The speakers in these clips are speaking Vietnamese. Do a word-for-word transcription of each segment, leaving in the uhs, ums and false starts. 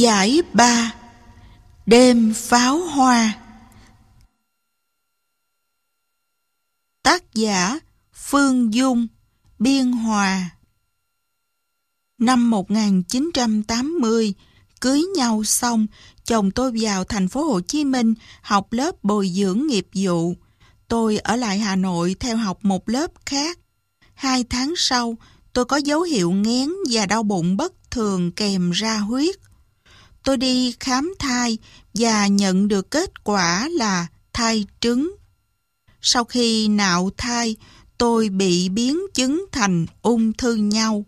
Giải ba. Đêm pháo hoa. Tác giả Phương Dung, Biên Hòa. Năm một nghìn chín trăm tám mươi, cưới nhau xong, chồng tôi vào thành phố Hồ Chí Minh học lớp bồi dưỡng nghiệp vụ. Tôi ở lại Hà Nội theo học một lớp khác. Hai tháng sau, tôi có dấu hiệu nghén và đau bụng bất thường kèm ra huyết. Tôi đi khám thai và nhận được kết quả là thai trứng. Sau khi nạo thai, tôi bị biến chứng thành ung thư nhau.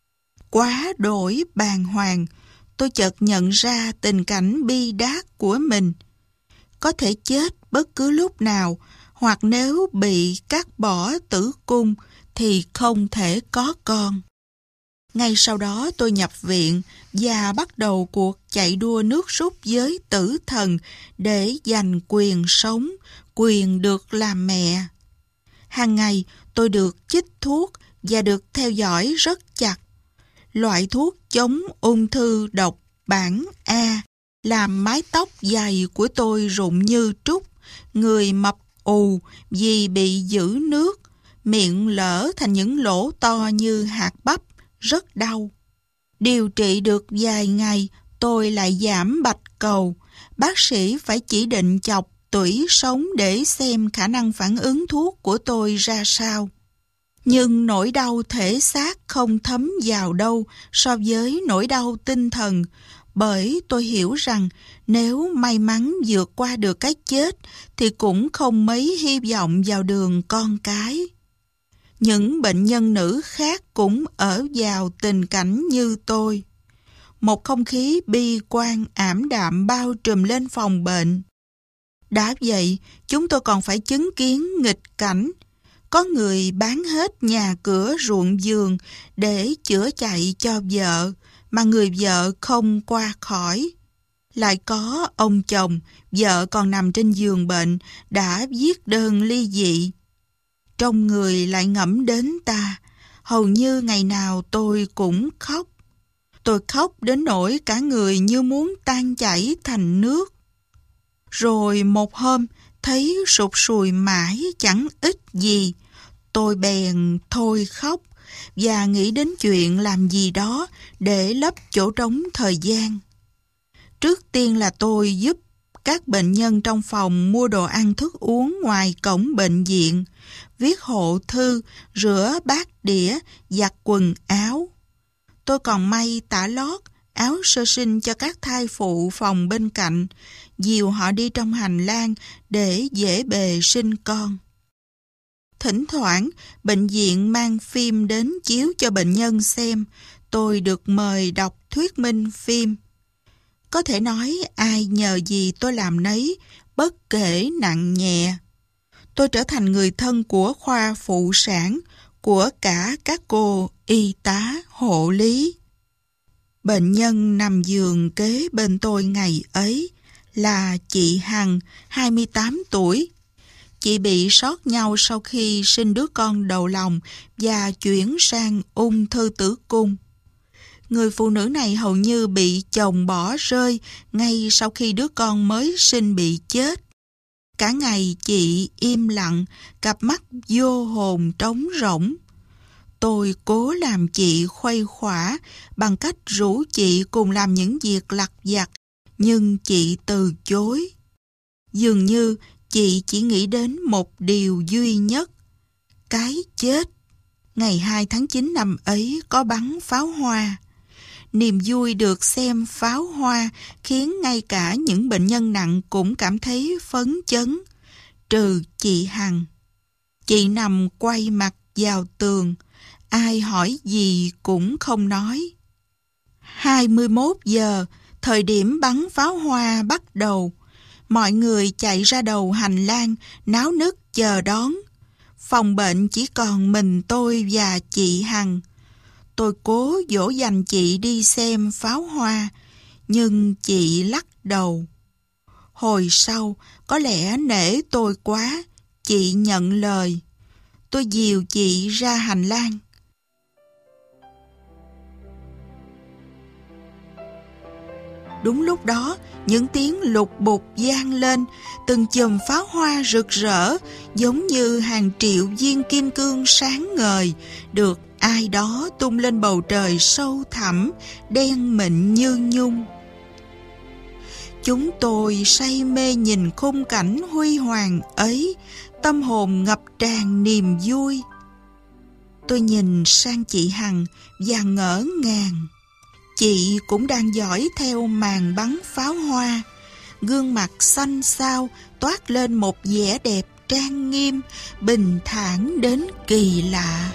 Quá đỗi bàng hoàng, tôi chợt nhận ra tình cảnh bi đát của mình. Có thể chết bất cứ lúc nào, hoặc nếu bị cắt bỏ tử cung thì không thể có con. Ngay sau đó tôi nhập viện và bắt đầu cuộc chạy đua nước rút với tử thần để giành quyền sống, quyền được làm mẹ. Hàng ngày tôi được chích thuốc và được theo dõi rất chặt. Loại thuốc chống ung thư độc bản A làm mái tóc dài của tôi rụng như trúc, người mập ù vì bị giữ nước, miệng lở thành những lỗ to như hạt bắp, rất đau. Điều trị được vài ngày, tôi lại giảm bạch cầu. Bác sĩ phải chỉ định chọc tủy sống để xem khả năng phản ứng thuốc của tôi ra sao. Nhưng nỗi đau thể xác không thấm vào đâu so với nỗi đau tinh thần, bởi tôi hiểu rằng nếu may mắn vượt qua được cái chết thì cũng không mấy hy vọng vào đường con cái. Những bệnh nhân nữ khác cũng ở vào tình cảnh như tôi. Một không khí bi quan ảm đạm bao trùm lên phòng bệnh. Đã vậy, chúng tôi còn phải chứng kiến nghịch cảnh. Có người bán hết nhà cửa ruộng vườn để chữa chạy cho vợ, mà người vợ không qua khỏi. Lại có ông chồng, vợ còn nằm trên giường bệnh, đã viết đơn ly dị. Trong người lại ngẫm đến ta, hầu như ngày nào tôi cũng khóc. Tôi khóc đến nỗi cả người như muốn tan chảy thành nước. Rồi một hôm, thấy sụt sùi mãi chẳng ích gì. Tôi bèn thôi khóc và nghĩ đến chuyện làm gì đó để lấp chỗ trống thời gian. Trước tiên là tôi giúp các bệnh nhân trong phòng mua đồ ăn thức uống ngoài cổng bệnh viện, viết hộ thư, rửa bát đĩa, giặt quần áo. Tôi còn may tã lót, áo sơ sinh cho các thai phụ phòng bên cạnh, dìu họ đi trong hành lang để dễ bề sinh con. Thỉnh thoảng, bệnh viện mang phim đến chiếu cho bệnh nhân xem, tôi được mời đọc thuyết minh phim. Có thể nói ai nhờ gì tôi làm nấy, bất kể nặng nhẹ. Tôi trở thành người thân của khoa phụ sản, của cả các cô y tá, hộ lý. Bệnh nhân nằm giường kế bên tôi ngày ấy là chị Hằng, hai mươi tám tuổi. Chị bị sót nhau sau khi sinh đứa con đầu lòng và chuyển sang ung thư tử cung. Người phụ nữ này hầu như bị chồng bỏ rơi ngay sau khi đứa con mới sinh bị chết. Cả ngày chị im lặng, cặp mắt vô hồn trống rỗng. Tôi cố làm chị khuây khỏa bằng cách rủ chị cùng làm những việc lặt vặt, nhưng chị từ chối. Dường như chị chỉ nghĩ đến một điều duy nhất, cái chết. Ngày hai tháng chín năm ấy có bắn pháo hoa. Niềm vui được xem pháo hoa khiến ngay cả những bệnh nhân nặng cũng cảm thấy phấn chấn, trừ chị Hằng. Chị nằm quay mặt vào tường, ai hỏi gì cũng không nói. hai mươi mốt giờ, thời điểm bắn pháo hoa bắt đầu. Mọi người chạy ra đầu hành lang, náo nức chờ đón. Phòng bệnh chỉ còn mình tôi và chị Hằng. Tôi cố dỗ dành chị đi xem pháo hoa, nhưng chị lắc đầu. Hồi sau, có lẽ nể tôi quá, chị nhận lời. Tôi dìu chị ra hành lang. Đúng lúc đó, những tiếng lục bục vang lên, từng chùm pháo hoa rực rỡ, giống như hàng triệu viên kim cương sáng ngời, được ai đó tung lên bầu trời sâu thẳm, đen mịn như nhung. Chúng tôi say mê nhìn khung cảnh huy hoàng ấy, tâm hồn ngập tràn niềm vui. Tôi nhìn sang chị Hằng và ngỡ ngàng. Chị cũng đang dõi theo màn bắn pháo hoa. Gương mặt xanh xao toát lên một vẻ đẹp trang nghiêm, bình thản đến kỳ lạ.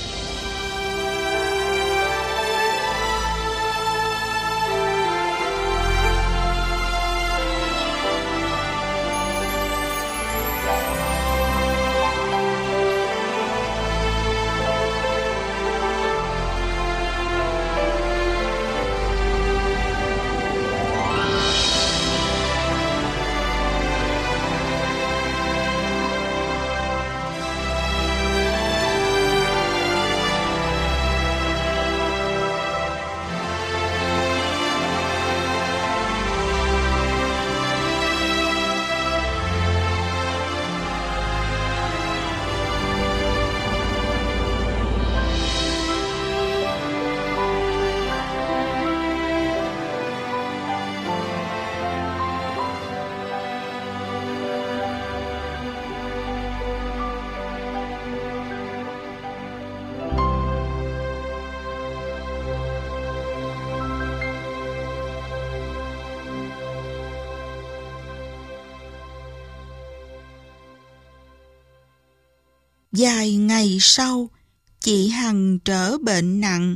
Vài ngày sau, chị Hằng trở bệnh nặng.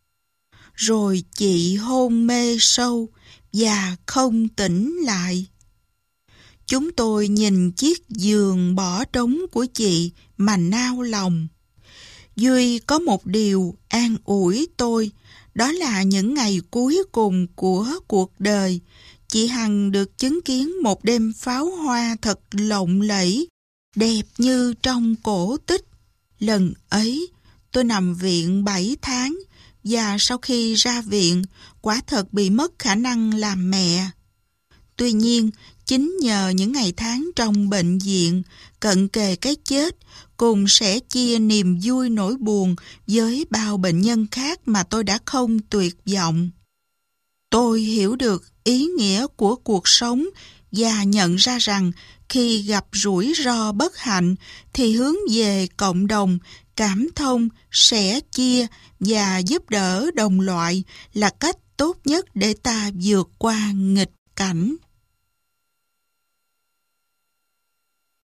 Rồi chị hôn mê sâu và không tỉnh lại. Chúng tôi nhìn chiếc giường bỏ trống của chị mà nao lòng. Duy có một điều an ủi tôi, đó là những ngày cuối cùng của cuộc đời, chị Hằng được chứng kiến một đêm pháo hoa thật lộng lẫy, đẹp như trong cổ tích. Lần ấy, tôi nằm viện bảy tháng và sau khi ra viện, quả thật bị mất khả năng làm mẹ. Tuy nhiên, chính nhờ những ngày tháng trong bệnh viện, cận kề cái chết, cùng sẻ chia niềm vui nỗi buồn với bao bệnh nhân khác mà tôi đã không tuyệt vọng. Tôi hiểu được ý nghĩa của cuộc sống và nhận ra rằng khi gặp rủi ro bất hạnh thì hướng về cộng đồng, cảm thông, sẻ chia và giúp đỡ đồng loại là cách tốt nhất để ta vượt qua nghịch cảnh.